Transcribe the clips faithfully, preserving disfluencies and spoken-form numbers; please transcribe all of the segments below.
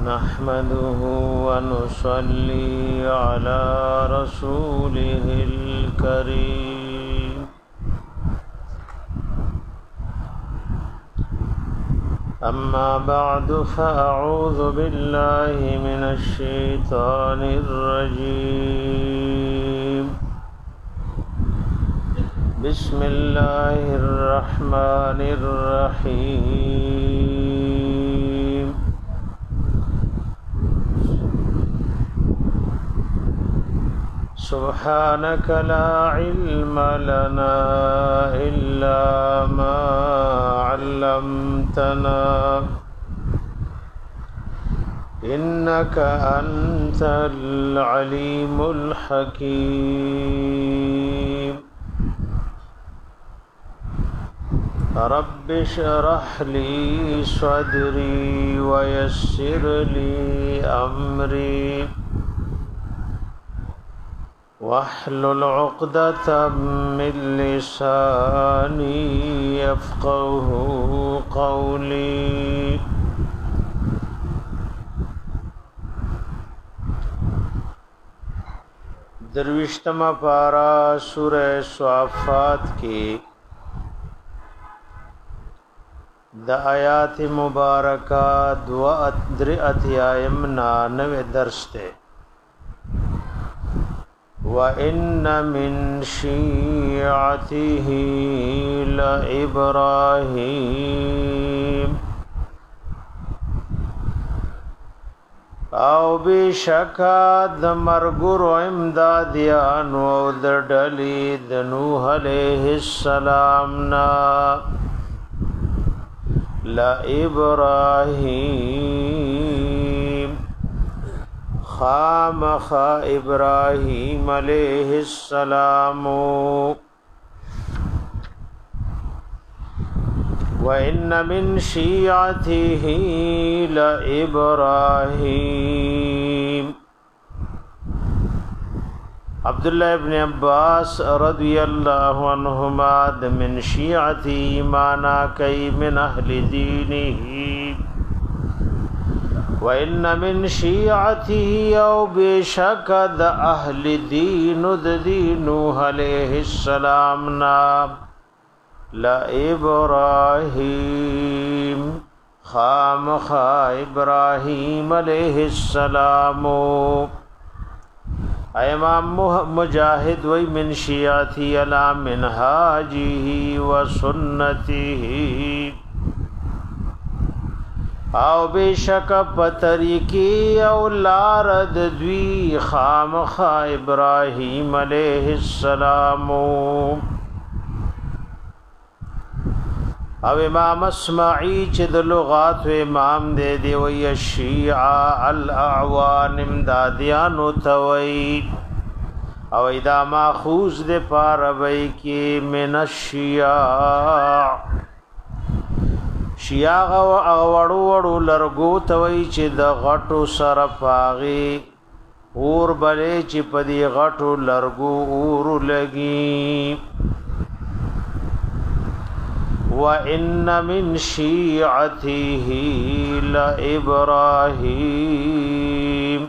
نحمده ونصلي على رسوله الكريم أما بعد فأعوذ بالله من الشيطان الرجيم بسم الله الرحمن الرحيم سبحانك لا علم لنا إلا ما علمتنا إنك أنت العليم الحكيم رب اشرح لي صدري ويسر لي أمري واحلل عقدة من لساني يفقه قولي درویشتما پارا سورہ صافات کی د آیات مبارکہ دو ادر اتیایم نانوے درس تے وَإِنَّ مِن شِيعَتِهِ لَإِبْرَاهِيمَ او بشکا د مرګور امدادیان او د ډلې د نوح علیہ السلام نا لإبراهيم خامخ ابراهيم عليه السلام وإن من شيعته لإبراهيم عبد الله ابن عباس رضي الله عنهما من شيعته مانا كي من أهل دينه وَإِنَّ مِن شِيعَتِهِ أَوْ بِشَكَدَ أَهْلِ دِينُ دِينُ عَلَيْهِ السَّلَامُ نَام لَإِبْرَاهِيمَ خَامَخَ إِبْرَاهِيمَ عَلَيْهِ السَّلَامُ امام مجاہد وی من شیعتی علی منہاجه وسنته او بیشک پتریکی او لارد دوی خامخ ابراہیم علیہ السلام او امام اسماعی چه د لغات و امام دے دی وی الشیعہ الاعوان امدادیانو توی او ادا ماخوذ دے پاربئی کی من الشیعہ شیاغ او وړو وړو لرګو توي چې د غټو سره پاغي اور بلې چې په دې غټو لرګو اور لګي وان من شيعته لابراهيم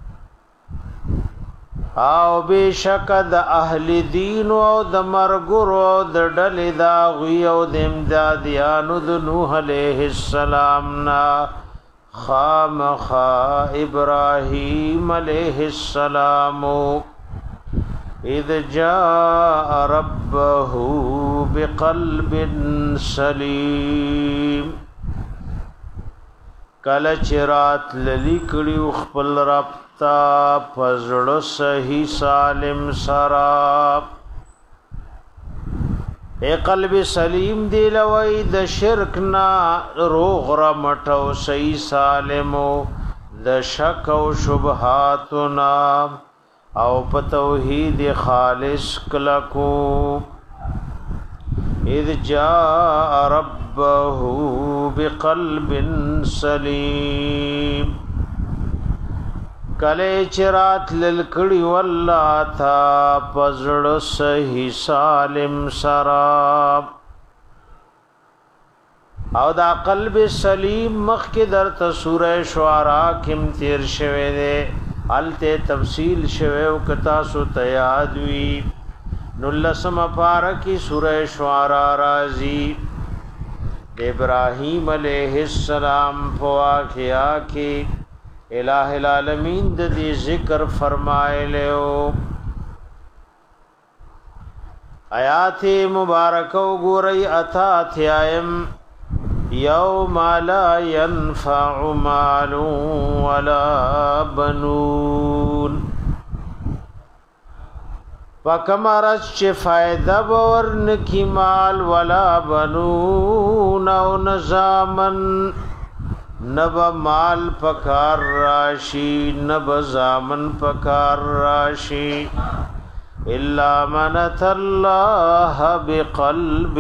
او بشک د اهل دین او د مرګرو د ډلې دا غي او د امدادیانو د نوح علیہ السلام نا خامخ ابراهیم علیہ السلام اذ جاء ربه بقلب سلیم کله چرات للیکړي خپل رب تا پزړه صحیح سالم سرا اے قلب سلیم دی لوی د شرک نا روغ را مټو صحیح سالم د شک او شبهات نا او په توحید خالص کلکو اذ جاء ربه بقلب سلیم کله چرات للکړی والله تا پزړ صحیح سالم سرا او دا قلب سلیم مخ کې در ته سوره شعراء کم تیر شوه دے الته تفصیل شوه او کتا سو تیاد وی نلسم پارکی سوره شعراء رازی ابراہیم علیہ السلام فواقعہ کی الہ العالمین دی ذکر فرمائے لیو آیات مبارکو گوری اتا تھیائم یوم لا ينفع مال ولا بنون پکمارس چه فائدہ بورن کی مال ولا بنون او نظامن نب مال پکار راشی نب زامن پکار راشی الا من اتى الله بقلب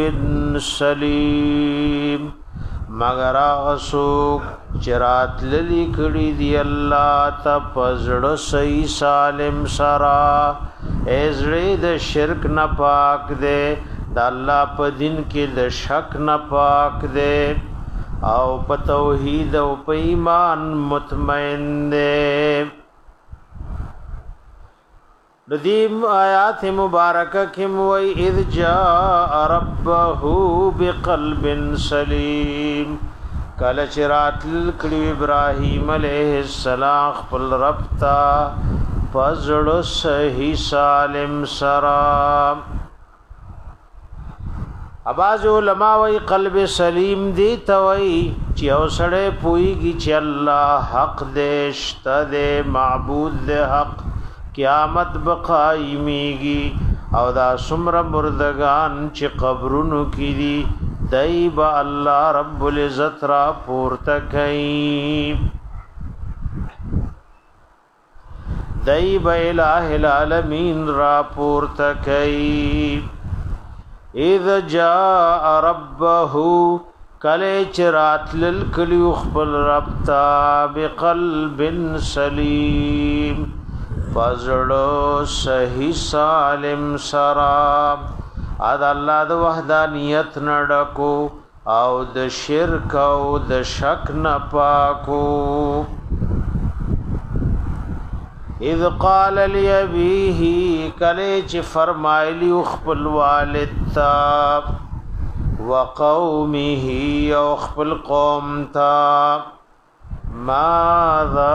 سلیم مگر اسوک چرات للی کړي دی الله ته پزړه صحیح سالم سرا ازړې د شرک نه پاک دے د الله په دین کې د شک نه پاک دے او په توحید او په ایمان مطمئن دے ندیم آیات مبارکہ کم وی اذ جاء ربه بقلب سلیم کل چرات لکڑی ابراہیم علیہ السلام خپل ربتا پزړ صحیح سالم سرا اباظ علماء وی قلب سلیم دی توئی چی او سڑے پوئیگی چی اللہ حق دے شتا دے معبود دے حق قیامت بقائمیگی او دا سمر مردگان چی قبرونو کی دی دی با اللہ رب العزت را پورتکیم دی با الہ العالمین را پورتکیم اذ جاء ربه کلی چرات للکلی اخبر ربتا بقلب سلیم فزړو صحیح سالم سرا اد الله د وحدانیت نډکو او د شرک او د شک نه پاکو اذ قال لابيه کله چې فرمایلی خپل والد تا وقومه او خپل قوم تا ماذا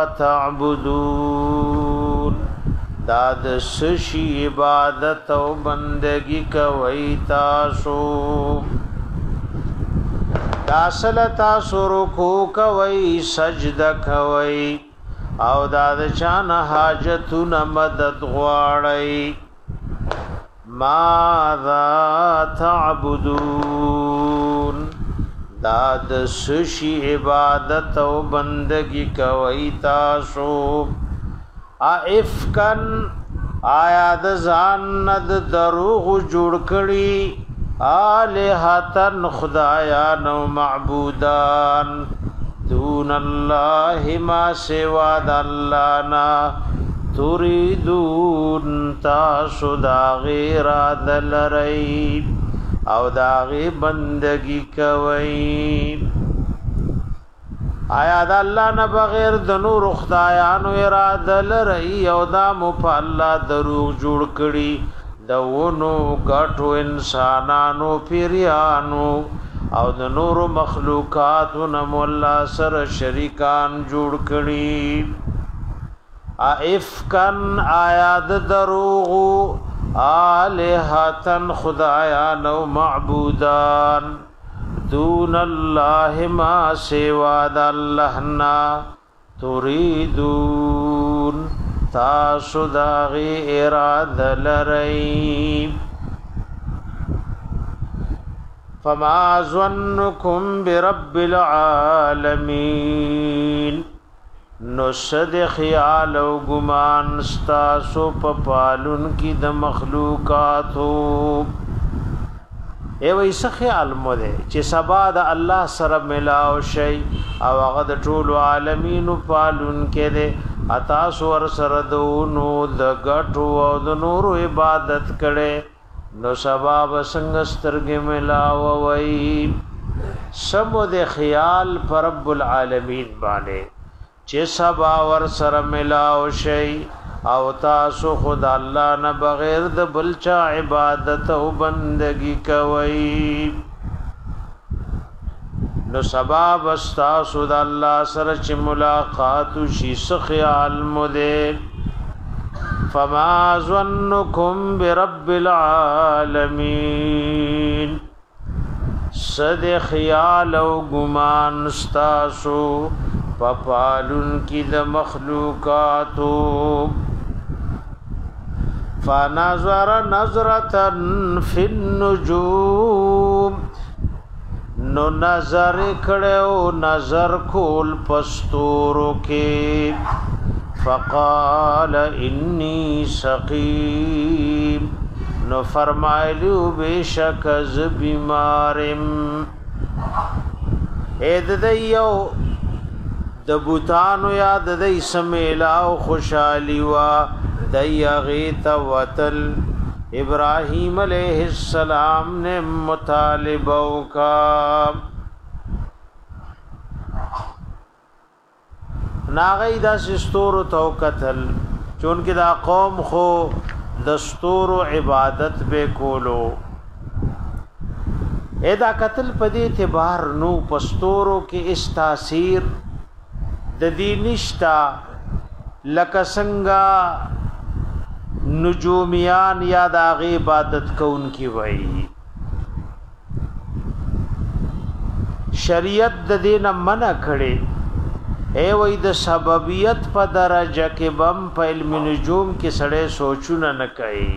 تعبدون داد سشی عبادت او بندگی کوي تاسو داسل تاسو رکو کوي سجده کوي او داد چان حاجتون مدد غواړي ماذا تعبدون داد سشی عبادت او بندگی کوي تاسو افکن آیا د ځان د دروغ جوړ کړي الہتن خدایان او معبودان دون الله ما سوا د الله نا تريدون تاسو دا غیر دلری او دا غی بندگی کوي آیا د الله نه بغیر د نور خدایانو اراده لري او دا مو په الله دروغ جوړ کړي د ونو غټو انسانانو پیریانو او د نور مخلوقاتو نه مولا سره شریکان جوړ کړي افکن آیا د دروغ الہتن خدایان او معبودان دون الله ما سوا د الله نا تريدون تاسو دا غی اراده لرئ فما ظنكم برب العالمین نو صد خیال او گمان ستاسو په پالون کی د مخلوقاتو ای وای څه خیال مو ده چې سبا د الله سره ملاو شي او هغه د ټول عالمین پالون کې ده اتا سور سره دونو د غټو او د نور عبادت کړي نو سبا بسنګ سترګې ملاو وای سمو د خیال پر رب العالمین باندې چې سبا ور سره ملاو شي او تاسو خود الله نه بغیر د بلچا عبادت او بندگی کوي نو سبا واستاسو د الله سره چې ملاقات شي خیال مده فما ظنكم برب العالمین صد خیال او گمان استاسو پپالن کی د مخلوقاتو فنظر نظرة فی النجوم نو نظر کړو نظر کول پستورو کې فقال انی سقیم نو فرمایلو بشک ز بیمارم اې د دیو د بوتانو یاد د اسمیلا او خوشالي وا د یغیت وتل ابراهیم علیہ السلام نے مطالبه کا ناغی دا سستور تو قتل چون کې دا قوم خو دستور عبادت به کولو ادا قتل پدې اعتبار نو پستورو کې اس تاثیر د دې نشتا لکه څنګه نجومیان یا د عبادت کون کی وای شریعت د دین منع کړي اے وای د سببیت په درجه کې بم په علم نجوم کې سړې سوچونه نه کوي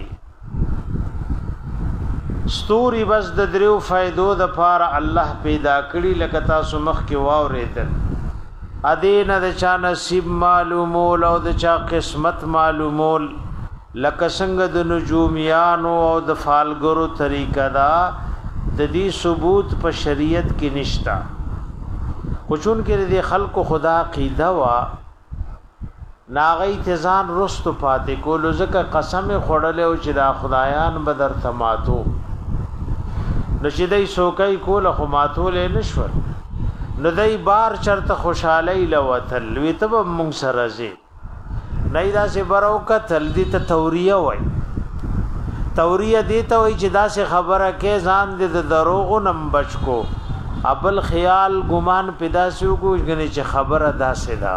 ستوري بس د دریو فائدو د پاره الله پیدا کړی لکه تاسو مخ کې واورېدل ادین د چا نصیب معلومول او د چا قسمت معلومول لکه څنګه د نجومیانو او د فالګرو طریقه دا د دې ثبوت په شریعت کې نشتا خوچون کې د خلق خدا عقیده وا ناغی تزان رستو پاتې کولو ځکه قسم خړلې او چې دا خدایان بدر تماتو نشیدای سوکای کول خو ماتول نشول نو دای بار چرته خوشالۍ لوتل وی تب مونږ سره زی نه دا سه بروکت دې ته توریه وای توریه دې ته وای چې دا سه خبره کې ځان دې د دروغ نم بچ کو ابل خیال ګمان پیدا شو کو غني چې خبره داسه دا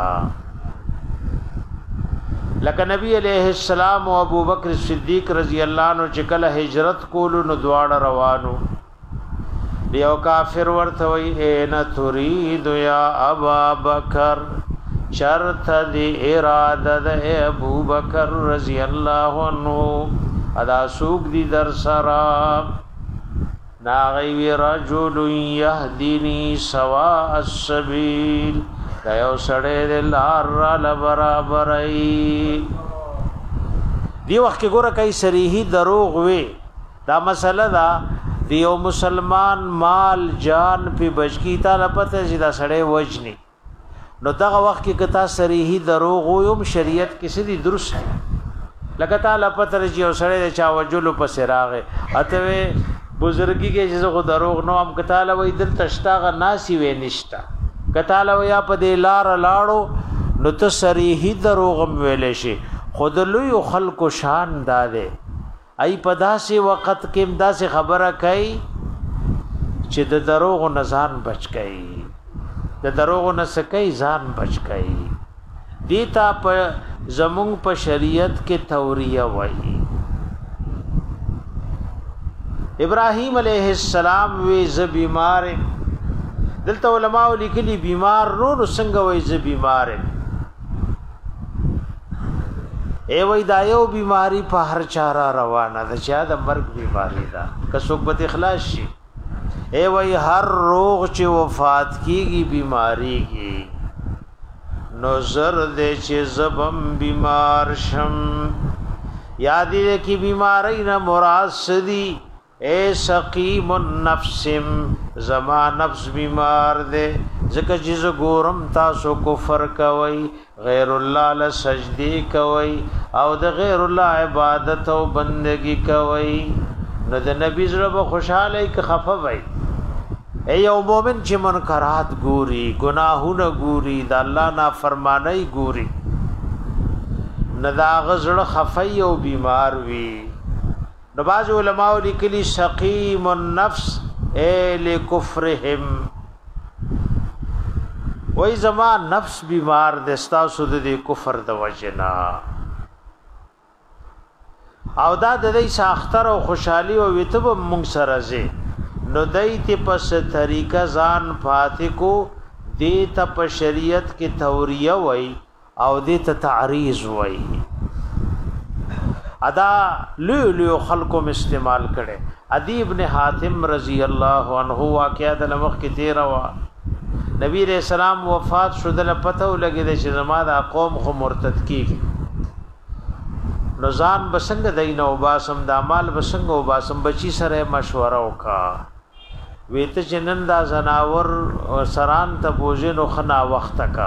لکه نبی علیہ السلام او ابو بکر صدیق رضی الله عنه چې کله هجرت کولو نو دواړه روانو یو کافر ورته وی ان تريد یا ابا بکر شرط دی اراده د ابو بکر رضی الله عنه ادا سوق دی در سرا ناغی رجل یهدینی سواء السبیل دا یو سړی د لار را برابرای دی وخت کې ګوره کای صریحي دروغ وی دا مسله دا دیو مسلمان مال جان په بچکی تعالی پته چې دا سړی وجنی نو دغه وخت کې کتا صریحي دروغ ویم شریعت کې سړي درست لکه تعالی پته چې یو سړی چا وجلو په سراغه اته بزرګي کې چې زه دروغ نو ام کتاله وې دل تشتاغه ناسي وې نشتا کتاله ویا په دې لار لاړو نو ته صریحي دروغ ویلې شي خود لوی خلق شان داده ای په داسې وخت کې داسې خبره کوي چې د دروغ نزان بچ کوي د دروغ نه سکي ځان بچ کوي دیتا په زمونږ په شریعت کې توریه وایي ابراهیم علیہ السلام وی ز بیمار دلته علماء لیکلي بیمار نو څنګه وی ز بیمار ای وای دا یو بیماری په هر چاره روانه ده چې دا مرګ بیماری ده که څوک به اخلاص شي ای وای هر روغ چې وفات کیږي بیماری کی نظر دې چې زبم بیمار شم یاد دې کی بیماری نه مراد سدي اے سقیم النفس زما نفس بیمار دے ځکه چې ګورم تاسو کفر کوي غیر الله له سجدي کوي او د غیر الله عبادت او بندگی کوي نو د نبی زړه خوشاله کې خفه وای ای یو مومن چې منکرات ګوري گناهونه ګوري د الله نافرمانی ګوري نه دا غزړه خفي او بیمار وي نو باز علماء لیکلي سقیم النفس ای لکفرهم وای زما نفس بیمار دستا سود د کفر د وجنا او دا د دې ساختر او خوشحالي او وتب مونږ سره زی نو دایته پس طریقہ ځان فاتح کو دیتا په شریعت کې توریه وای او دیتا تعریض وای ادا لو لو خلقم استعمال کړي ادی ابن حاتم رضی الله عنه واقعہ د لمخ کې تیر وا نبی رسول الله وفات شودل پته ولګی د چې زما د قوم خو مرتد کیږي نو ځان بسنګ دینه او باسم د اعمال بسنګ او باسم بچی سره مشوره وکا ویته جنن دا زناور سران ته بوجنو خنا وخت کا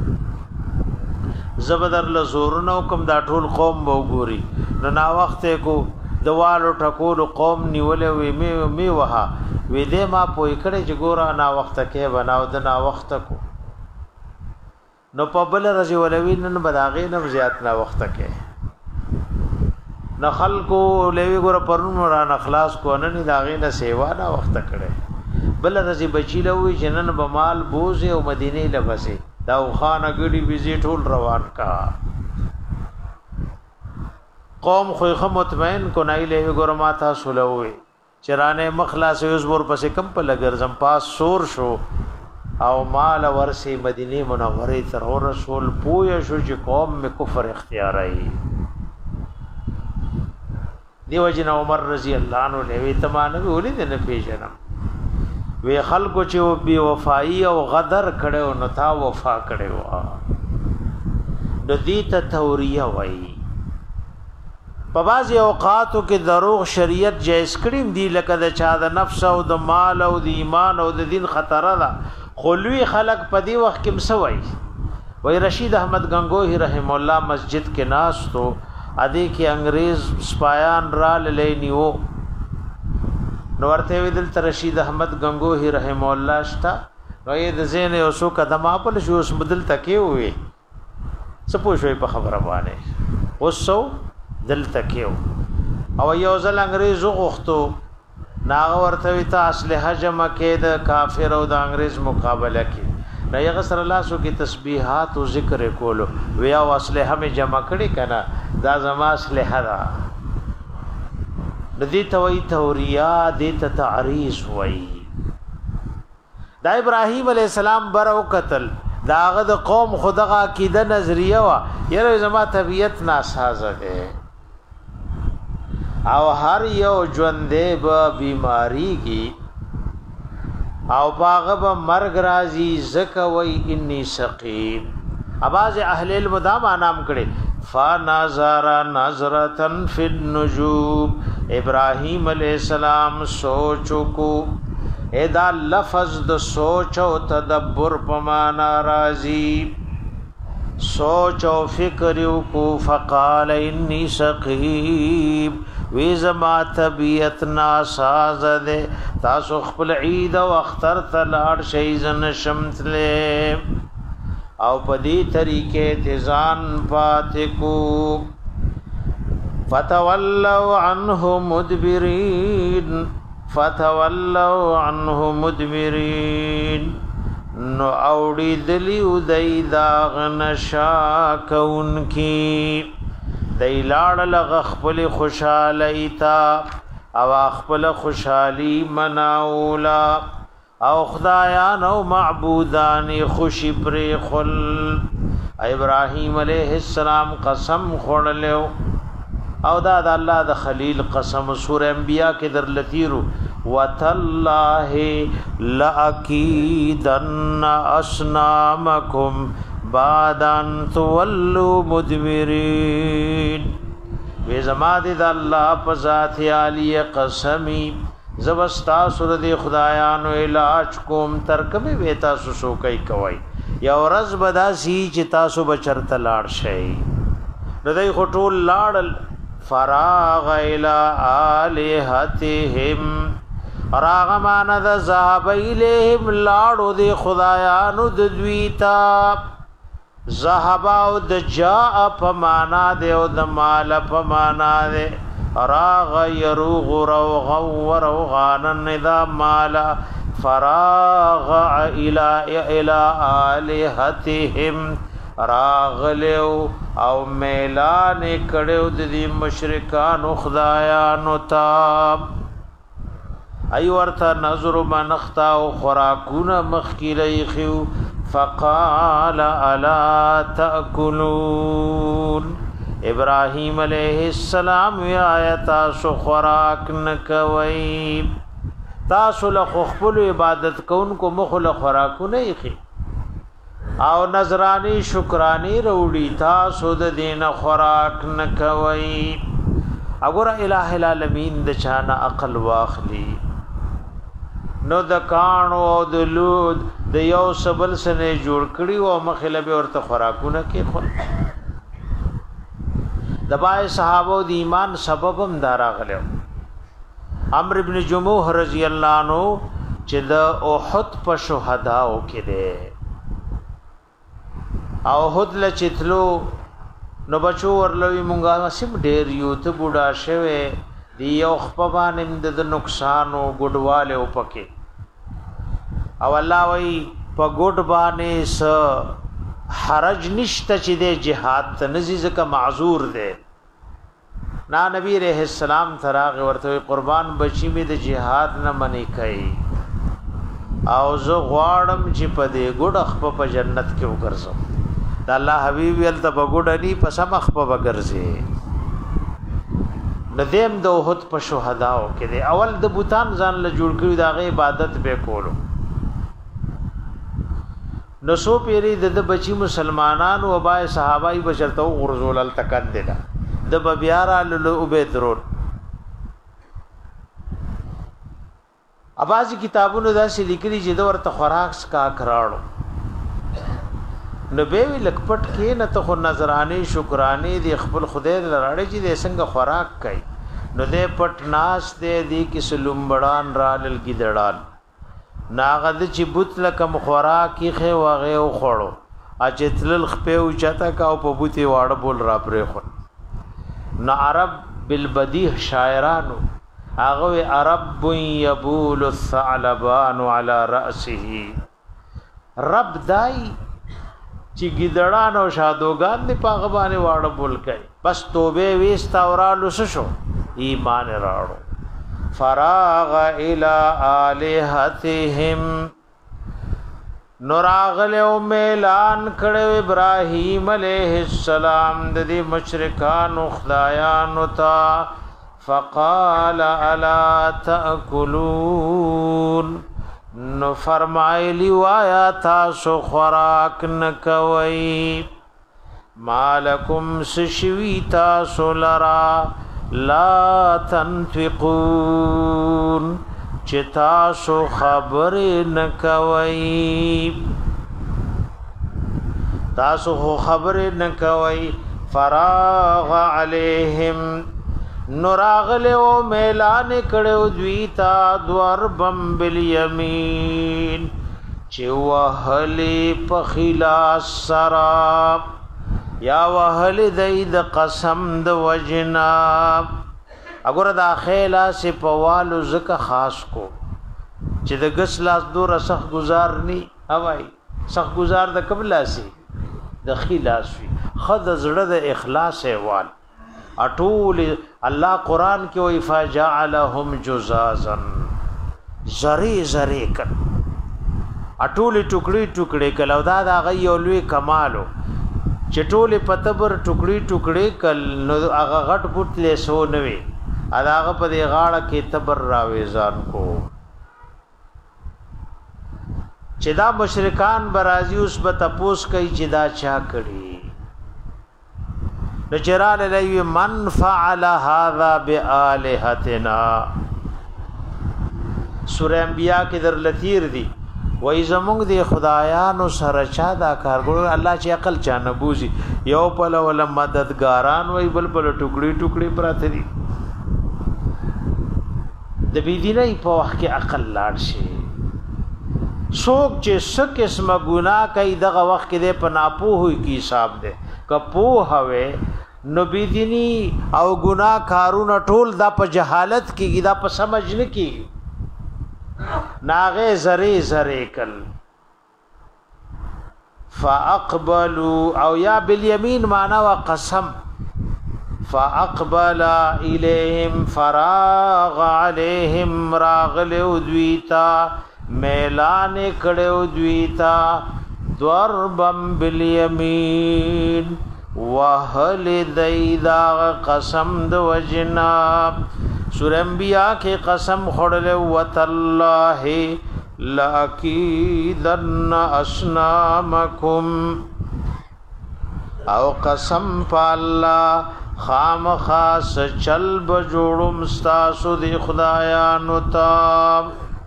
زبدر لزورنو کوم دا ټول قوم وګوري نو نا وخت کو دوالو ټکول قوم نیولې وی می می وها وی دې ما پوي کړي چې ګورا نا وخت کې بناو د نا وخت کو نو په بل رضی ولوی نن بداغې نم زیات نا وخت کې نخل کو لوی ګور پرونو را نخلاص کو نن داغې نه سیوا نا وخت کړي بل رضی بچی لوي جنن بمال بوزه او مدینه لبسه دا خانه ګړي بيزي ټول روان کا قوم خو مطمئن کو نه لوي ګور ما تاسو لوي چرانه مخلاص یوز ور پسې کم په لګرزم پاس سور شو او مال ورسي مدینه منوره تر رسول پویا شو چې قوم می کفر اختیارای دیو جن عمر رضی الله عنه لوي تمانه ولې نه پیژنم وی خلکو چې بی وفایی او غدر کړو نو تا وفا کړو د دې ته توریه وای په بعض اوقاتو کې دروغ شریعت جایز کړیم دی لکه د چا د نفس او د مال او د ایمان او د دین خطر ده خلوی خلق په دی وخت کې مسوي وای رشید احمد گنگوہی رحم الله مسجد کې ناس تو ادي کې انګريز سپایان را لینیو نو ورته ویل تر رشید احمد گنگوہی رحم الله شتا نو یې د زین یو سو قدم خپل شو اوس بدل تکي وي سپو شوي په خبره باندې اوسو دل تکيو او یو ځل انګريز غوښتو ناغه ورته وی ته اسلحه جمع کې د کافر او د انګريز مقابله کې نه یې غسر الله سو کې تسبیحات او ذکر کولو ویا اسلحه می جمع کړي کنه دا زما اسلحه دا د دې توي توریا د ته تعریض وای دا ابراهيم عليه السلام برو قتل داغه د قوم خدغه عقیده نظریه وا یره زما طبيعت ناسازه ده او هر یو ژوندې به بیماری کی او باغه به مرګ راځي زکه وای انی سقیم اباز اهل المدام نام کړي فنظر نظرتن فی النجوم ابراهیم علیہ السلام سوچو کو ادا لفظ د سوچ او تدبر پمانا راضی سوچ او فکر کو فقال انی سقیم وی زما طبیعت ناساز ده تاسو خپل عید او اختر تلاړ شي زن شمتله او پدی طریقې تزان فاتکو فتولوا عنه مدبرین فتولوا عنه مدبرین نو اوڑی دلی ادئی داغ نشا کون کی دی لاړ لغ خپل خوشالی تا او خپل خوشالی مناولا او خدایان او معبودان خوشی پر خل ابراهیم علیہ السلام قسم خورلو او دا د الله د خلیل قسم سورہ انبیاء کې در لتیرو وتالله لاکیدن اسنامکم بعد ان تولوا مدبرین وی زما د الله په ذات عالی قسمی زبستا سور دی خدایانو علاج کوم ترکمه ویتا سو کوي کوي یا ورځ بدا سی چې تاسو بچرته لاړ شي نو دای خټول لاړل فراغ الى الہتهم راغمان د ذهب الیهم لاړو د خدایانو د دویتا ذهب او د جاء په معنا د او د مال په معنا د راغ يروغ روغ وروغان نذا مال فراغ الى الى الهتهم راغلو او میلان کړو د دې مشرکان خدایانو ته ای ورته نظر منختا او خوراکونه مخکلی خو فقال الا تاكلون ابراهيم عليه السلام یا تاسو خوراک نکوي تاسو له خپل عبادت کوونکو مخ له خوراکونه خي او نظرانی شکرانی روڑی تاسو د دین خوراک نکوي اگر الہ العالمین د چانا عقل واخلی نو د کانو او د لود د یو سبل سره جوړ کړي او مخله به ورته خوراکونه کې خو د بای صحابه د ایمان سبب هم دارا غلو عمرو ابن جموح رضی الله عنه چې د احد په شهدا او کې ده او احد ل چتلو نو بچو ورلوي مونږه سیم ډیر یو ته بوډا شوه دی یو خپبانم د نقصان او ګډواله او پکې او الله وی په ګډ باندې س حرج نشته چې د جهاد ته نزیز کا معذور ده نا نبی رحم السلام تراغ ورته قربان بچی می د جهاد نه منی کوي او زه غواړم چې په دې ګډ خپ په جنت کې وګرځم د الله حبیب ول ته بګډنی په سم خپ وګرځي ندیم د وحد په شهداو کې دی اول د بوتان ځان له جوړ کړی دغه عبادت به کولو نو سو پیری د بچی مسلمانانو او بای صحابای بشرته غرزول التکدل د بیارا له عبید رول اباظی کتابونو دا سې لیکلي چې د ورته خوراک کا کراړو نو به وی لکپټ کې نه ته نظرانه شکرانه دی خپل خدای لراړي چې د څنګه خوراک کوي نو دې پټ ناس دې دی کې سلومبړان رالل کی دړال ناغد چې بوت لکم خوراکي خې واغه او خړو اجتل خپې او چتا کا او په بوتي واړه بول را پرې خو نو عرب بالبدیه شاعرانو هغه عرب یبول الثعلبان على راسه رب دای چې ګیدړان او شادوغان دی پاغه باندې واړه بول کوي بس توبه وستا اورالو شو ایمان راړو فراغ الى الہتهم نراغل او اعلان کړو ابراهیم علیہ السلام د دې مشرکان خدایان تا فقال الا تاكلون نو فرمایلی وایا تاسو خوراک نکوي مالکم سشوی تاسو لرا لا تنفقون چې تاسو خبر نکوي تاسو خبر نکوي فراغ علیہم نراغل او میلان کړو دوی تا ضربم بالیمین چې وهلی په خلاص سرا یا وهل دید قسم د وجنا اگر دا خیلا سے پوالو زکه خاص کو چې د غس لاس دور سخ گزار نی اوای سخ گزار د قبلا سی د خلاص وی خد زړه د اخلاص وال اټول الله قران کې وی فجعلهم جزازا زری زری ک اټول ټوکړي ټوکړي کلو دا د غيولوي کمالو چټولې پتبر ټوکړي ټوکړي کل نو هغه غټ پټ له سو نوي اداغه په دی غاړه کې تبر راويزان کو چې دا مشرکان برازي اوس به تپوس کوي چې دا چا کړی نو چرال لوي من فعل هذا بالهتنا سورہ انبیاء کې در لثیر دي وای زمونږ دی خدایانو سره چا دا کار ګور الله چې عقل چا نه بوزي یو په ول مددګاران وای بل بل ټوکړي ټوکړي پراته دي د د بيدینۍ په وخت کې عقل لاړ شي څوک چې څه قسمه ګناه کوي دغه وخت کې د پناپوه کی حساب ده کپوه هوي نو بيدینی او ګناه کارونه ټول دا په جهالت کې دا په سمجھ نه کې ناغه زری زری کل فاقبلوا او یا بالیمین معنا وقسم فاقبل الیہم فراغ علیہم راغل دویتا میلان کڑو دویتا ضربم بالیمین وهل دیدا قسم دو وجنا سورہ انبیاء کے قسم خڑل وتاللہ لاکیدن اسنامکم او قسم پا اللہ خام خاص چل بجوڑم ستاسو دی خدایانو تاب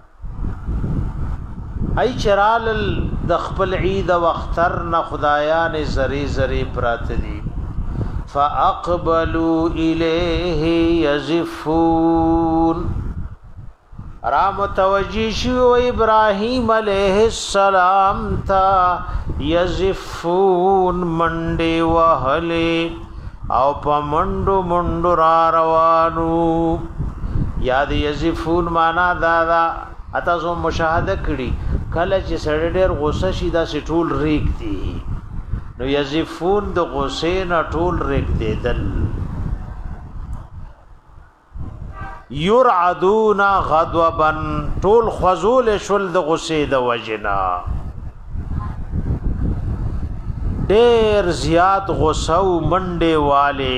ای چرال دخپل عید و اختر نا خدایان زری زری پرات دی فاقبلوا الیه یزفون را متوجی شو ابراہیم علیہ السلام تا یزفون منڈی وحلی او پا منڈو منڈو را روانو یاد یزفون مانا دادا اتا سو مشاہده کړي کله چې سړی ډېر غوسه شي دا سي ټول ریک دي نو یزفون د غوسې نه ټول ریک دي دل یرعدون غضبا ټول خذول شل د غوسې د وجنا ډېر زیات غوسه او منډه والے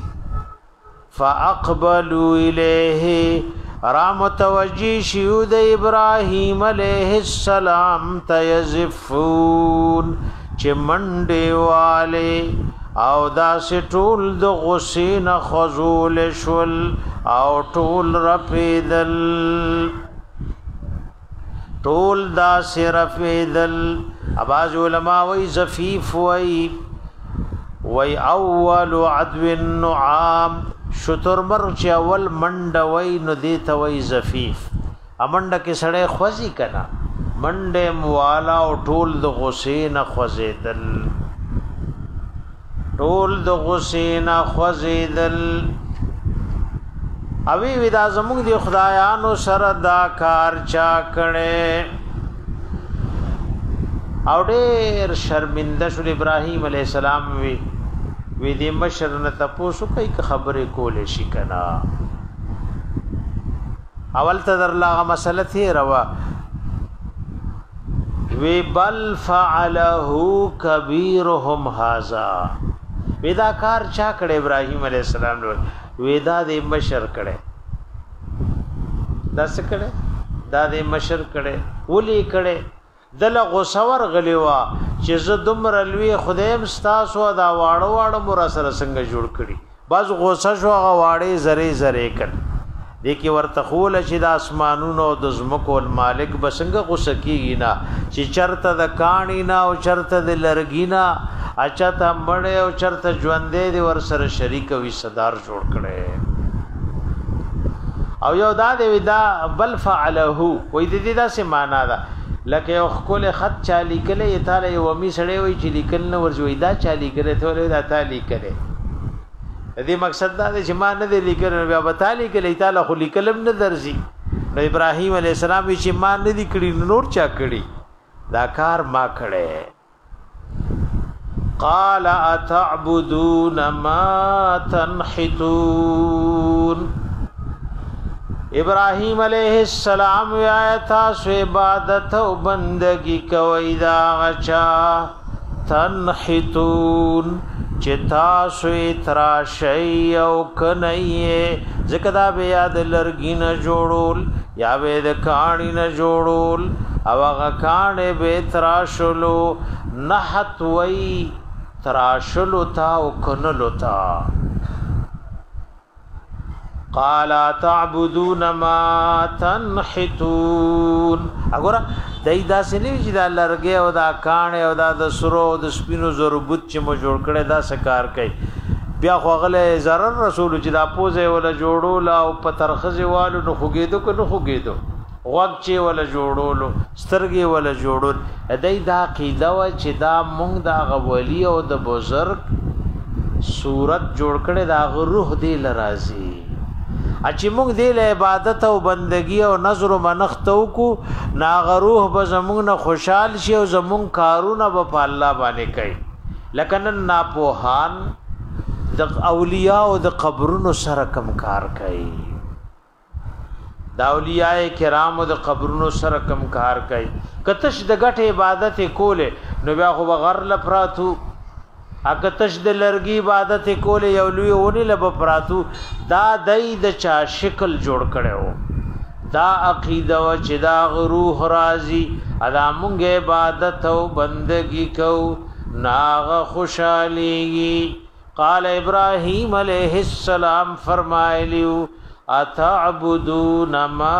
فاقبلوا الیه را متوجی شیود ابراہیم علیہ السلام تیزفون چه منڈی والے او دا سی ټول د غسین خضول شول او ټول رفیدل ټول دا سی رفیدل اباز علماء وی زفیف وی وی اول عدو النعام شتر مر چې اول منډه وای نو دیته وای زفیف امنډه کې سړې خوځي کنا منډه موالا او ټول د غسین خوځیدل ټول د غسین خوځیدل اوی ودا زموږ دی خدایانو سره دا کار چا کړي او ډېر شرمنده شو ابراهیم علیه السلام وی وی دی مشر نه تاسو کوي خبرې کولې شي کنا اول ته در لاغه مسله تھی روا وی بل فعله کبیرهم هذا ودا کار چا کړه ابراهیم علیه السلام ودا دی مشر کړه داس کړه دا دی مشر کړه ولي کړه دل غوسور غلیوا چې ز دمر لوی خدایم ستاسو دا واړو واړو مر سره څنګه جوړ کړي باز غوسه شو غ واړې زری زری کړ دې کې ورته خول چې د اسمانونو د زمکو مالک بسنګ غوسه کیږي نه چې چرته د کانی نه او چرته د لرګینا اچته مړې او چرته ژوندې دي ور سره شریک وي صدر جوړ کړي او یو دا دی دا بل فعله وې دې دا څه معنا ده لکه یو خپل خط چالي کله یې تعالی یو می سړی وای چې لیکل نه ورځوي دا چالي کړي ته ولې دا تعالی کړي دې مقصد دا چې ما نه دی لیکل بیا به تعالی کړي تعالی خو لیکلم نه درځي نو ابراهیم علی السلام چې ما نه دی کړي نور چا کړي دا کار ما کړي قال اتعبدون ما تنحتون ابراہیم علیہ السلام آیتا سو عبادت و بندگی کوئی دا غچا تنحتون چتا سو اتراشی او کنئیے ذکر بیاد لرگی نا جوڑول یا بید کانی نا جوڑول او اغا کانی بے تراشلو نحت وی تراشلو تا او کنلو تا قال تعبدون ما تنحتون اګوره دای دا سنوي چې دا لرګي او دا کان او دا د سرو د سپینو زربوت چې مو جوړ کړي دا سکار کوي بیا خو غله zarar رسول چې دا پوزه ولا جوړول او په ترخزي والو نو خوګېدو کو نو خوګېدو وخت چې ولا جوړولو سترګې ولا جوړول ادای دا قیدا و چې دا مونږ دا غولی او د بزرگ صورت جوړ کړي دا روح دی لرازي اچې مونږ دی له عبادت او بندگی او نظر او منختو کو ناغ روح به زمونږ نه خوشحال شي او زمونږ کارونه به په الله باندې کوي لکه نن ناپوهان د اولیاء او د قبرونو سره کم کار کوي دا اولیاء کرام او د قبرونو سره کم کار کوي کتش د غټ عبادت کوله نو بیا خو بغیر لپراتو اکتش د لرګي عبادت کوله یو لوی ونی لب پراتو دا دای د چا شکل جوړ کړو دا عقیده و چې دا روح راضی ادا مونږ عبادت او بندگی کو ناغ خوشالي قال ابراهيم عليه السلام فرمایلیو اتعبدون ما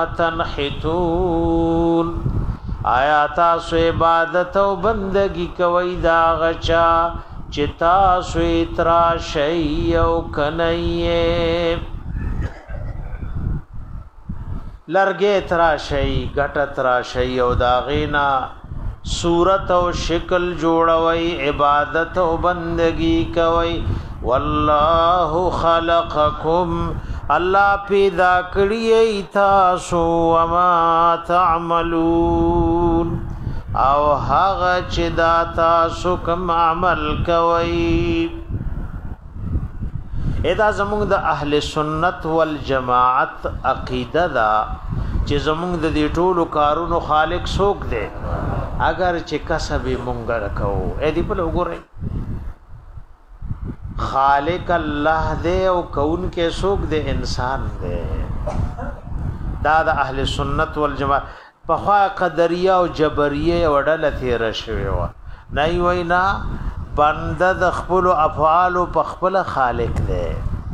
تنحتون آیا تاسو عبادت او بندگی کوي دا غچا چې تاسو اترا شی او کنایې لرګې ترا شی غټ ترا شی او دا غینا صورت او شکل جوړوي عبادت او بندگی کوي والله خلقکم الله پیدا کړی تاسو وما تعملون او هغه چې دا تاسو کوم عمل کوي ادا زموږ د اهل سنت والجماعت عقیده دا چې زموږ د دې ټولو کارونو خالق څوک دی اگر چې کسب مونږ راکو اې دی په وګورئ خالق الله دې او کون کې څوک دې انسان دې دا د اهل سنت والجماعت په خوا قدریه او جبریه وړل تیر شوی و نه وینا بنده د خپل افعال په خپل خالق دې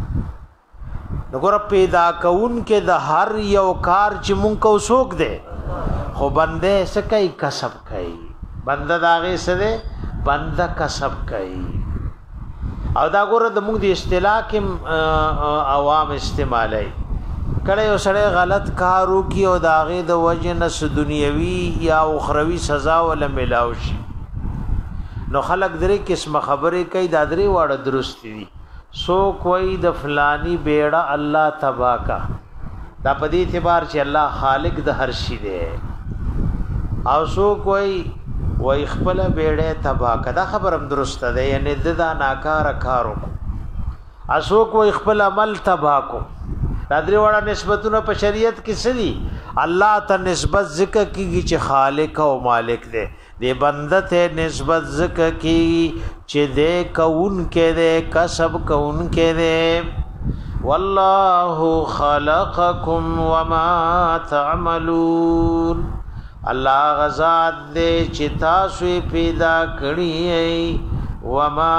وګوره پیدا کون کې د هر یو کار چې مونږ کو څوک دې خو بنده سکای کسب کوي بنده داغه سره بنده کسب کوي او دا ګوره د موږ د اصطلاح کې عوام استعمالي کله یو سره غلط کارو کی او داغه د وجه نس دنیوي یا اخروی سزا ولا ملاو شي نو خلق درې قسم خبرې کوي دا درې واړه درست دي سو کوئی د فلانی بیڑا الله تبا کا دا په دې اعتبار چې الله خالق د هر شي دی او سو کوئی وای خپل بیړه تبا کدا خبرم درسته ده یعنی ددا ناکار کارو اسو کوئی خپل عمل تبا کو دا درې وړه نسبتونه په شریعت کې سړي الله ته نسبت ذکر کیږي چې خالق او مالک دی دې بنده ته نسبت ذکر کیږي چې دې کون کې دې کسب کون کې دې والله خلقکم وما تعملون الله غزاد دې چې تاسو پیدا کړی وما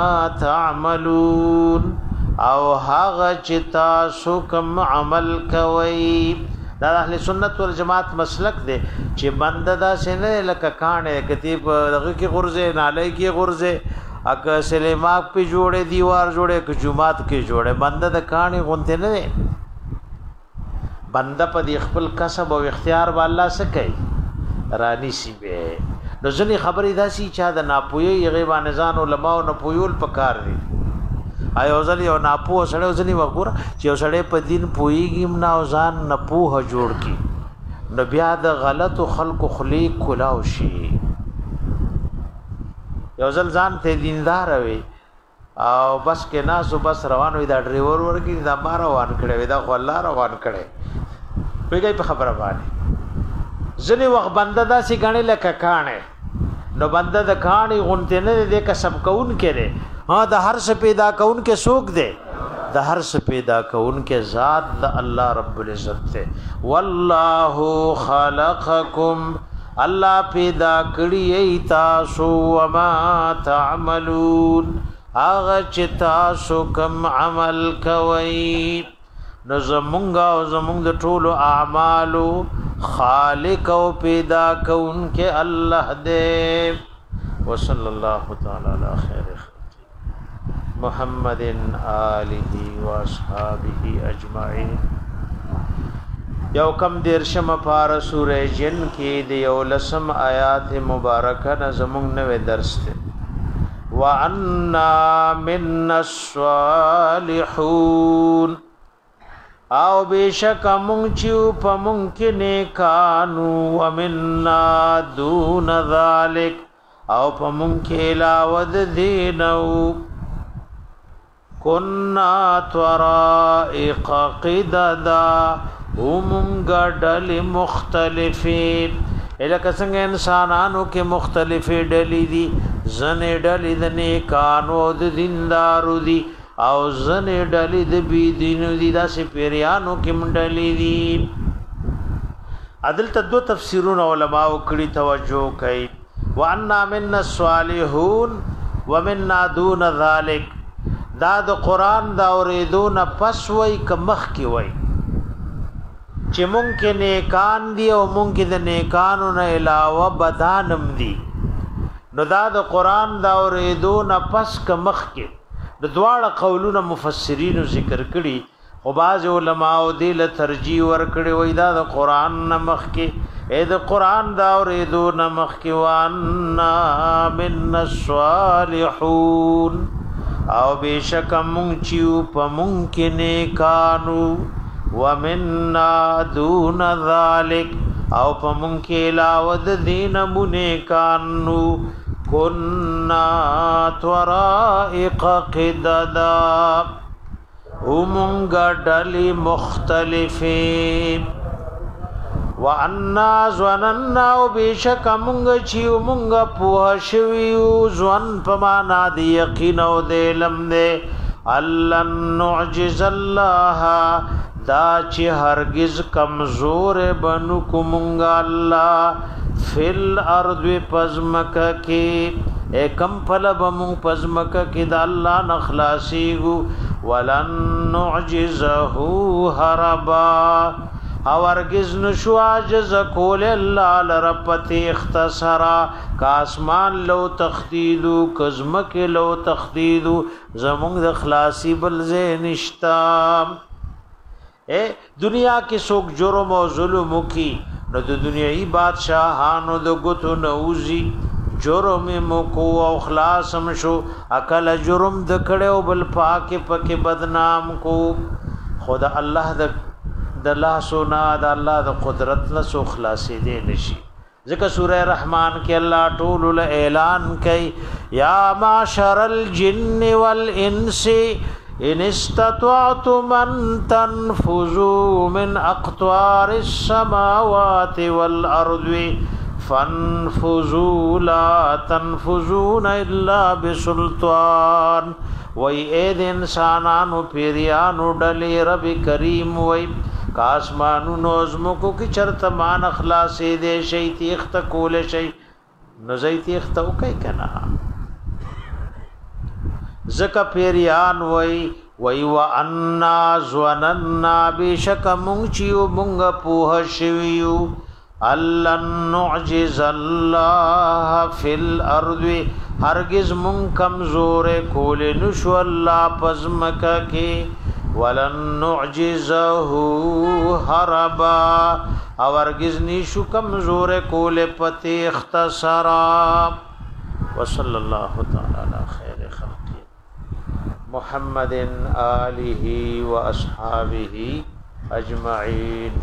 تعملون او هغه چې تاسو کوم عمل کوي دا اهل سنت والجماعت مسلک دی چې بنده دا سینه لکه کانه کتیب دغه کې غرزه نالای کې غرزه اګه سلیماک په جوړې دیوار جوړې ک جمعات کې جوړې بنده د کانه غونته نه بنده په دې خپل کسب او اختیار به الله سکي رانی سی به نو ځنی خبرې داسي چا د ناپوهي غیبان ځان علماء او نپویول پکار دي ایو ځلی او ناپوه سره ځنی وګور چې سره په دین پويګم نه او ځان نپوه جوړ کی نو بیا د غلط خلق خلی کلاو شي یو ځل ځان ته دیندار وي او بس کې ناس بس روان وي دا ډرایور ورګي دا ما روان کړي وي دا خو الله روان کړي پیګي په خبره باندې ځنی وخت بنده دا سي غاڼه لکه کانه نو بنده د کانه غونته نه دې کا سب کون کړي ها د هر څه پیدا کون کې سوق دے د هر څه پیدا کون کې ذات د الله رب العزت ته والله خلقکم الله پیدا کړی تاسو وما تعملون هغه چې تاسو کوم عمل کوي نو زمونږ او زمونږ د ټولو اعمالو خالق او پیدا کون کې الله دې وصلی الله تعالی علی خیر محمد آله واصحابه اجمعین. یو کم دیرشم پارا سورہ جن کی دی یولسم آیات مبارکہ نظمون نوے درس تے. وَأَنَّا مِنَّا الصَّالِحُونَ او بیشک مونږ چې په مونږ کې نیکانو ومنا دون ذلک او په مونږ کې علاوه د دینو کنا طرائق قددا ومونږ ډلې مختلفې الکه څنګه انسانانو کې مختلفې ډلې دي ځنې ډلې د نیکانو د دیندارو دي او زنه ډلې د بی دینو دي داسې پیریانو کې منډلې دي. عدل تدو تفسیرون علماء کړي توجه کوي. وَأَنَّا مِنَّا الصَّالِحُونَ وَمِنَّا دُونَ ذَلِكَ دا د قران دا اوریدون پس وای کمخ کی وای چې مونږ کې نیکان دي او مونږ کې د نیکانو نه علاوه بدانم دي. نو دا د قران دا اوریدون پس کمخ کې د دواړه قولونه مفسرین ذکر کړي او بعض علماء دې له ترجیح ور کړي وای دا د قران نمخ کې اې د قران دا اوریدو نمخ کې وانا من الصالحون او بشک مونږ چې په مونږ کې نیکانو ومنا دون ذلک او په مونږ کې علاوه د دین مونږ کانو كنا طرائق قددا همونگا ڈلی مختلفی وَأَنَّا زُوَنَنَّا وَبِشَكَ مُنْگَ چِیو مُنْگَ پوها شویو زُوَن پمانا دی یقین و دیلم دے اللَّن نُعْجِزَ اللَّهَ دا چی ہرگز کمزور بنو کمونگا اللہ فل ارض پزمک کی ایکم پل بمو پزمک کی دا اللہ نخلاصیگو ولن نعجزه هربا او ارگز نشو عجز کول اللہ لرپتی اختصرا کاسمان لو تخدیدو کزمک لو تخدیدو زمونگ دا خلاصی بلزے نشتام. اے دنیا کی سوک جرم و ظلم کی نو د دنیای بادشاہانو د غتو نوزی جرم مکو او خلاص مشو عقل جرم د کړو بل پاک پک بدنام کو خدا الله د د الله سونا د الله د قدرت له سو خلاصې دی نشي. ذکر سورہ رحمان کې الله ټول اعلان کوي یا معاشر الجن والانس ان استطعتم ان تنفذوا من اقطار السماوات والارض فانفذوا لا تنفذون الا بسلطان. وای اے د انسانانو پیریانو ډلې رب کریم وای کاسمانو نوزمو کو کی چرته مان اخلاصې دې شي تیخت کول شي نو زې تیخت او کوي کنا زکا پیریان وای وای وانا زوننا بشک مونږ چیو مونږ پوه شویو اللن نعجز الله فی الارض هرگز مون کمزور کول نشو الله پزمک کی ولن نعجزه هربا او هرگز نشو کمزور کول پتی اختصارا. وصلی الله تعالی علی خیر خلق محمد آلہ و اصحابہ اجمعین.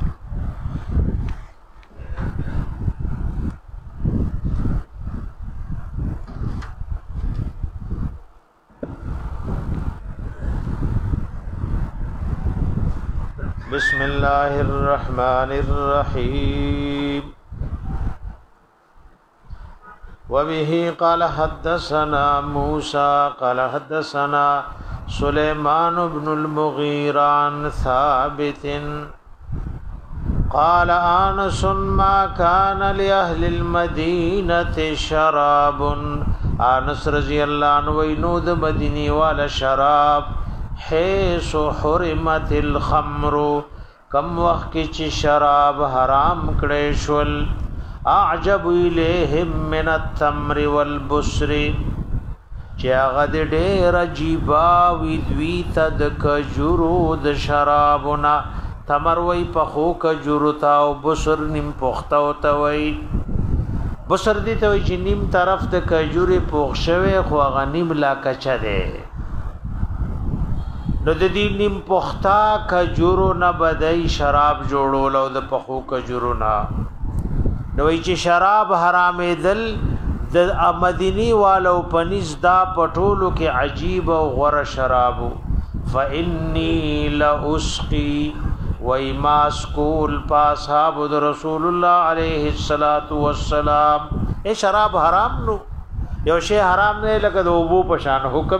بسم اللہ الرحمن الرحیم. وبه قال حدثنا موسى قال حدثنا سليمان بن المغيرة عن ثابت قال انس ما كان لاهل المدينه شراب. انس رضی اللہ عنہ وینود مدینی والا شراب حيث حرمت الخمر کم وقت کی شراب حرام کړي شول اعجب الیہم من التمر والبصر چې هغه د ډېر عجیبا وي دوی ته د کجورو د شرابونه تمر وی پخو کجورو تا او بسر نیم پخته او ته وی بسر دي ته وی چې نیم طرف د کجوري پوخ شوی خو هغه نیم لا کچا ده نو د دې نیم پختا کجورو نه بدای شراب جوړول او د پخو کجورو نه نو وی چې شراب حرامې دل د مدینی والو پنځ دا پټولو کې عجیب او غره شرابو فإني لأسقي وإماسكول پاساب رسول الله عليه الصلاة والسلام اے شراب حرام نو یو شی حرام نه لکه د وبو پشان حکم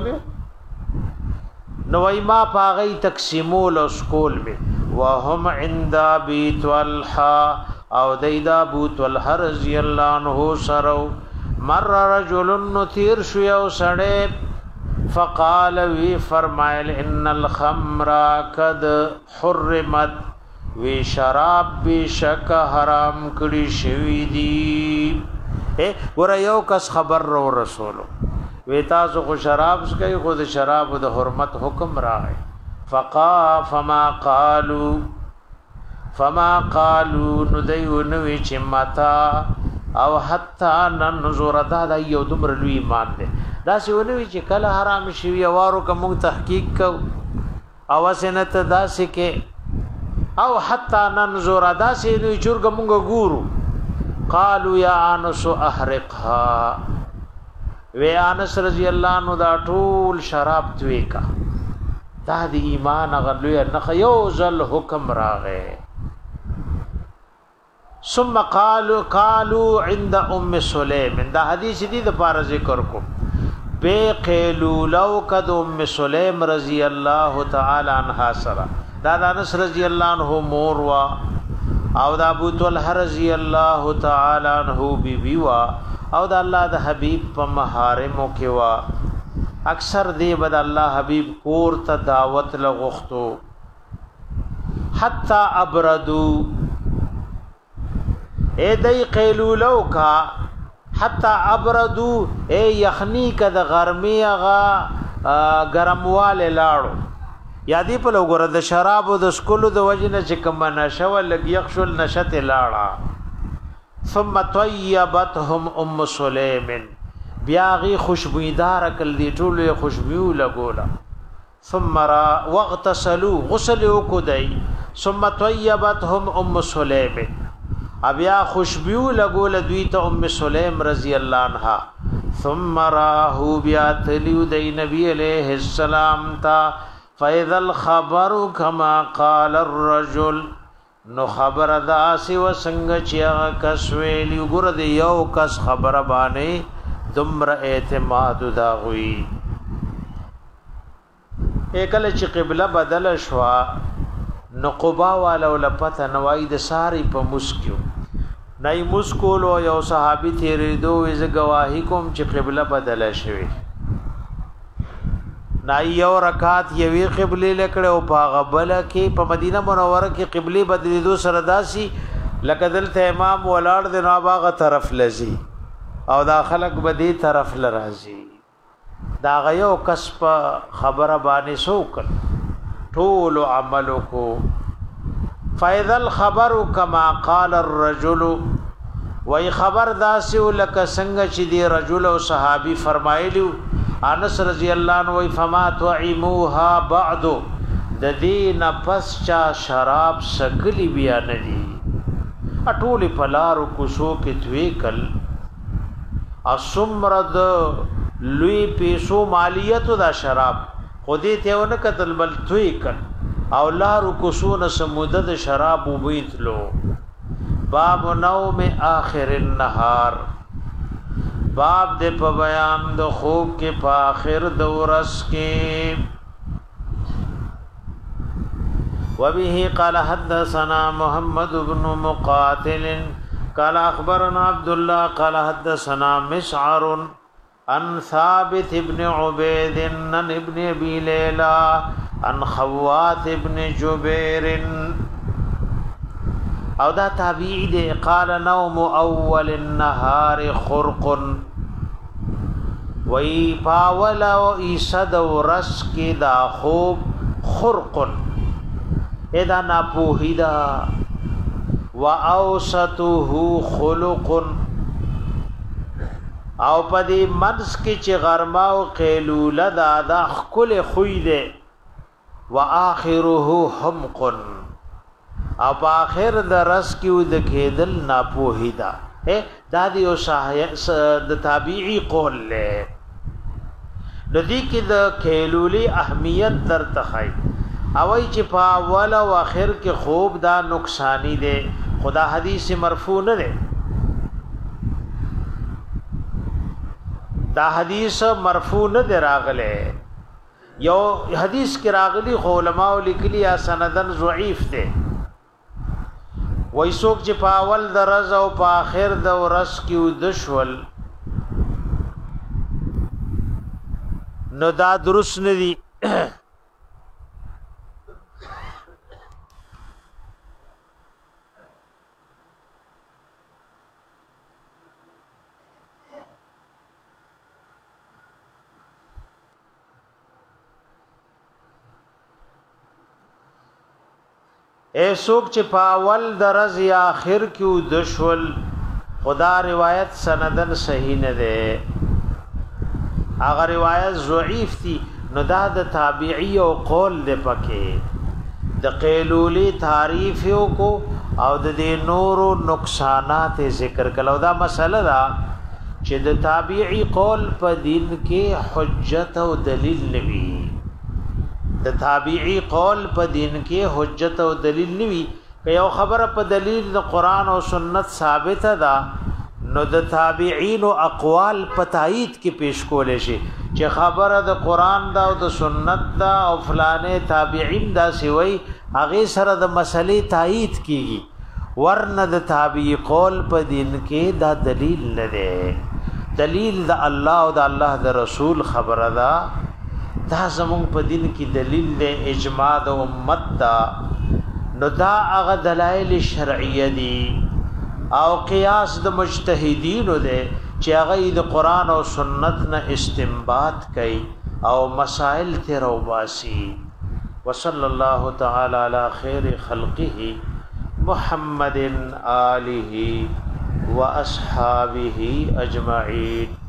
نو وإما پاغي تقسیمول او سکول می وهم عند بیت والحا او دیدا بوت والحرز الله عنه سرو مر رجل نثير شو یو سړی فقال وی فرمایل ان الخمر قد حرمت وی شراب بشک حرام کړي شوی دی اے ور یو کس خبر رو رسولو وی تاسو خو شراب سکي خود شراب د حرمت حکم راغی فقا فما قالوا فما قالوا ندیو نوی چې متا او حتا ننظر دا د یو دمر لوی ایمان دی دا سی ونوی چې کله حرام شي وارو کوم تحقیق کو او سنت دا سی کې او حتا ننظر دا سی نوی چورګ مونږ ګورو قالوا یا انس احرقها و انس رضی الله عنه دا ټول شراب توی کا دا د ایمان غلوی نه یو ځل حکم راغې ثم قالوا قالوا عند ام سليم دا حدیث دی د پار ذکر کو بے قیلولو قد ام سليم رضی اللہ تعالی عنہا سرا دا انس رضی اللہ عنہ مور وا او دا ابو طلحہ رضی اللہ تعالی عنہ بی بی وا او دا اللہ دا حبیب په محارمو کې وا اکثر دی بد الله حبیب کور ته دعوت لغختو حتا ابردو اے دای قیلولو کا حتا ابردو اے یخنی کا د غرمی غا گرمواله لاړو یادی په لوګره د شراب او د سکولو د وجنه چې کوم نشو لګ یخشل نشت لاړه ثم طیبتهم ام سلیم بیا غي خوشبویدار کل دی ټول خوشبو لګولا ثم را واغتسلوا غسل وکدای ثم طیبتهم ام سلیم ابیا خوشبو لګول دوی ته ام سلیم رضی الله عنها ثم راهو بیا تلیو د نبی علیہ السلام تا فاذا الخبر كما قال الرجل نو خبر داسی وسنګ چیا کس ویلی ګور دی یو کس خبر باندې دمر اعتماد دا غوی اکل چې قبله بدل شوا نقبا والا ولپته نوای د ساری په مسکیو نای مسکول او یو صحابي تیرې دوه ز گواہی کوم چې قبله بدل شوی نای یو رکعات یوی قبله لکړه او په غبل کې په مدینه منوره کې قبله بدلیدو سره داسي لکه دلته امام ولاړ د ناباغه طرف لذي او دا خلق بدی طرف لرازي دا غيو کسب خبره باندې سوکل طول عملو کو فاذا الخبر كما قال الرجل وای خبر داسو لک څنګه چې دی رجل او صحابي فرمایلیو انس رضی الله عنه وای فما تعموها بعد د دین پس چا شراب سکلی بیا ندی اټول پلارو کوشو کې توی کل اسمرد لوی پیسو مالیت دا شراب خودی ته ون قتل بل توی کل او لارو کوشون سمودد شراب وبیتلو باب نوم آخر النهار باب دے په بیان د خوب کې په آخر د ورځ کې وبه قال حدثنا محمد بن مقاتل قال اخبرنا عبد الله قال حدثنا مسعر عن ثابت ابن عبيد عن ابن ابي ليلى عن خوات ابن جبير او دا تابعی دے قال نوم اول النهار خرق وی پاولا و ایسد و رس کی دا خوب خرقن ادا ناپوہی دا و اوسطه خلقن او پدی منس کی چی غرما و قیلول دا دا خکل خوی دے و آخره حمقن او پا آخر دا رس کیو دا کیدل ناپوہی دا دا دیو دا تابعی قول لے ندی کی دا کیلولی اہمیت در تخائی اوی چی پا اولا و آخر کی خوب دا نقصانی دے خدا حدیث مرفوع نہ دے دا حدیث مرفوع نہ دے راغلے یو حدیث کی راغلی خو علماء لکلی یا سندن ضعیف دے وی سوک چی پا اول دا رز او پا آخر دا رز کیو دشول نو دا درست ندی اے سوک چی پاول درز یا آخر کیو دشول خدا روایت سندن صحیح نہ دے اگر روایت ضعیف تھی نو دا دا تابعی و قول دے پکے دا قیلولی تعریفیوں کو او دا دے نور و نقصانات ذکر کلو دا مسئلہ دا چی دا تابعی قول پا دین کے حجت و دلیل نبی د تابعی قول په دین کې حجت او دلیل نیوي که یو خبره په دلیل د قران او سنت ثابت ده نو د تابعین او اقوال په تایید کې پیش کولې شي چې خبره د قران دا او د سنت دا او فلانه تابعین دا سوی هغه سره د مسلې تایید کیږي ورنه د تابعی قول په دین کې دا دلیل نه ده دلیل د الله او د الله د رسول خبره ده دا زمون په دین کې دلیل دی اجماع د امت دا نو دا هغه دلایل شرعیه دي او قیاس د مجتهدین دی چې هغه د قران او سنت نه استنباط کوي او مسائل ته روباسي وصلی الله تعالی علی خیر خلقه محمد آله واصحابه اجمعین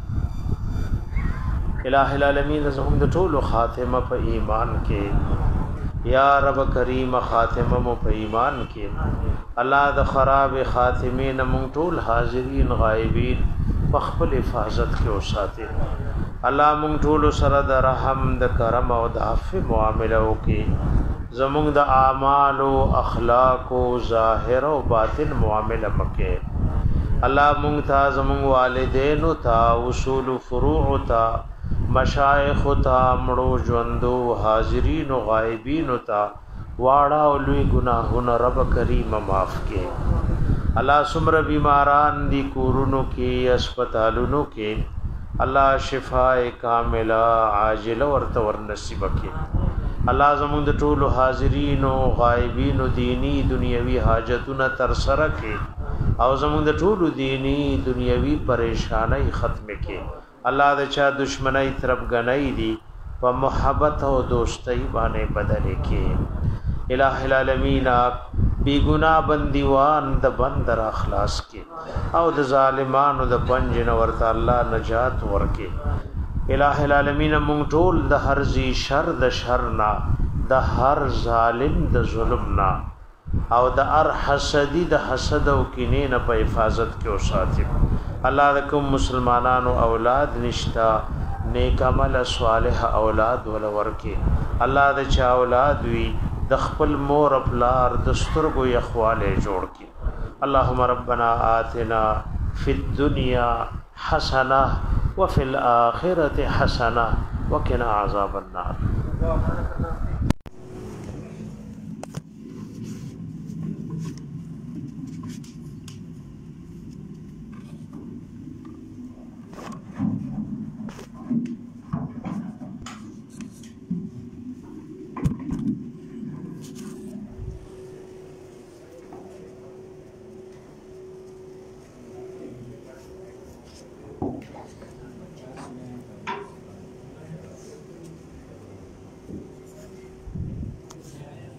الہ العالمین زمون د ټولو خاتمه په ایمان کې یا رب کریم خاتمه مو په ایمان کې الله د خراب خاتمین مون ټول حاضرین غایبین په خپل حفاظت کې اوساته الله مون ټول سره د رحم د کرم او د عفو معاملو کې زمون د اعمال او اخلاق او ظاهر او باطن معامله مکه الله مون ته زمون والدین او تا اصول فروع تا مشایخ تا مړو ژوندو حاضرین او غایبین تا واړه او لوی ګناهونه رب کریم معاف کړي الله سمر بیماران دی کورونو کې اسپیټالونو کې الله شفاء کامله عاجله ورته ور نصیب کړي الله زموږ د ټولو حاضرین او غایبین دینی دنیوي حاجتونه تر سره کړي او زموږ د ټولو دینی دنیوي پریشانای ختم کړي الله د چا دشمنی طرف غنۍ دي په محبت او دوستۍ باندې بدل کې الہ العالمین بی گناہ بندیوان د بندر اخلاص کې او د ظالمانو د پنجن ورته الله نجات ورکې الہ العالمین مونږ ټول د هر ذی شر د شرنا د هر ظالم د ظلمنا او د هر حسدی د حسد او کینې نه په حفاظت کې اوساتې الله د کوم مسلمانانو اولاد نشتا نیک عمل صالح اولاد ول ورکې الله د چا اولاد وی د خپل مور خپلار د سترګو یخواله جوړ کړي اللهم ربنا آتنا فی الدنیا حسنه وفي الاخره حسنه وقنا عذاب النار